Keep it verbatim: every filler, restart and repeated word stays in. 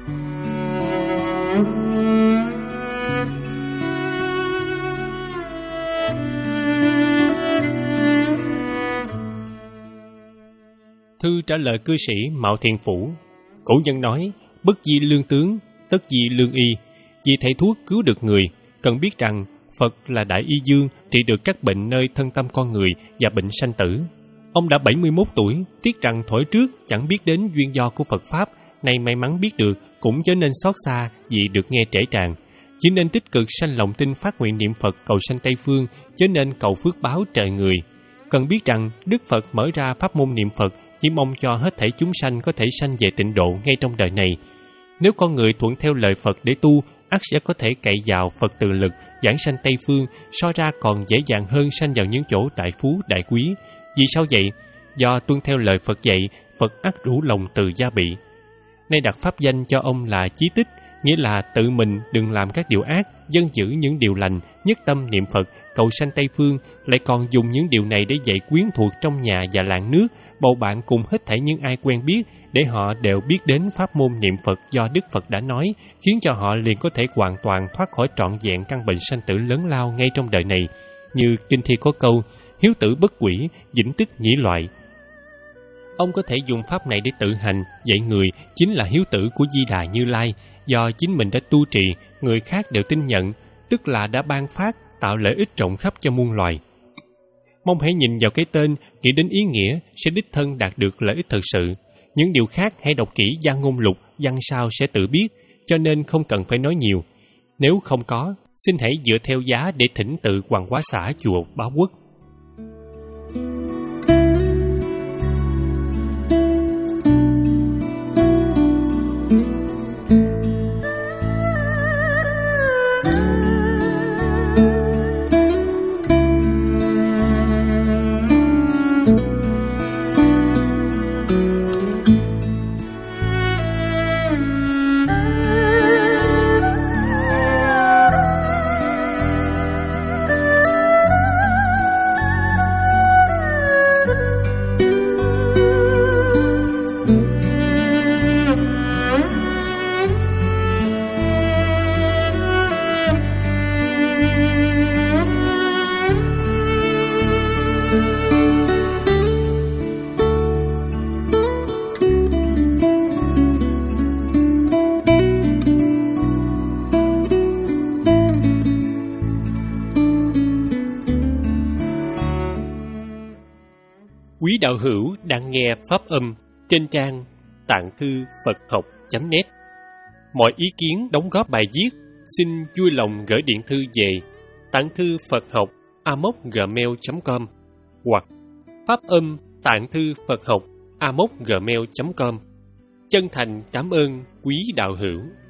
Thư trả lời cư sĩ Mạo Thiện Phủ. Cổ nhân nói, bất di lương tướng, tất di lương y. Vì thầy thuốc cứu được người, cần biết rằng Phật là đại y dương, trị được các bệnh nơi thân tâm con người và bệnh sanh tử. Ông đã bảy mươi mốt tuổi, tiếc rằng thuở trước chẳng biết đến duyên do của Phật Pháp, nay may mắn biết được, cũng chớ nên xót xa vì được nghe trễ tràn. Chỉ nên tích cực sanh lòng tin phát nguyện niệm Phật cầu sanh Tây Phương, chớ nên cầu phước báo trời người. Cần biết rằng Đức Phật mở ra pháp môn niệm Phật chỉ mong cho hết thảy chúng sanh có thể sanh về tịnh độ ngay trong đời này. Nếu con người thuận theo lời Phật để tu, ắt sẽ có thể cậy vào Phật từ lực, giảng sanh Tây Phương, so ra còn dễ dàng hơn sanh vào những chỗ đại phú, đại quý. Vì sao vậy? Do tuân theo lời Phật dạy, Phật ắt đủ lòng từ gia bị. Nay đặt pháp danh cho ông là Chí Tích, nghĩa là tự mình đừng làm các điều ác, dân giữ những điều lành, nhất tâm niệm Phật, cầu sanh Tây Phương, lại còn dùng những điều này để dạy quyến thuộc trong nhà và làng nước, bầu bạn cùng hết thảy những ai quen biết, để họ đều biết đến pháp môn niệm Phật do Đức Phật đã nói, khiến cho họ liền có thể hoàn toàn thoát khỏi trọn vẹn căn bệnh sanh tử lớn lao ngay trong đời này. Như kinh thi có câu, hiếu tử bất quỷ, vĩnh tích nhĩ loại. Ông có thể dùng pháp này để tự hành, dạy người chính là hiếu tử của Di Đà Như Lai, do chính mình đã tu trì, người khác đều tin nhận, tức là đã ban phát, tạo lợi ích rộng khắp cho muôn loài. Mong hãy nhìn vào cái tên, nghĩ đến ý nghĩa, sẽ đích thân đạt được lợi ích thực sự. Những điều khác hãy đọc kỹ văn ngôn lục, văn sao sẽ tự biết, cho nên không cần phải nói nhiều. Nếu không có, xin hãy dựa theo giá để thỉnh tự Hoàng Hóa Xã chùa Báo Quốc. Quý đạo hữu đang nghe pháp âm trên trang tạng thư Phật học chấm net. Mọi ý kiến đóng góp bài viết xin vui lòng gửi điện thư về tạng thư Phật học a m o c gmail chấm com hoặc pháp âm tạng thư Phật học a m o c gmail chấm com. Chân thành cảm ơn quý đạo hữu.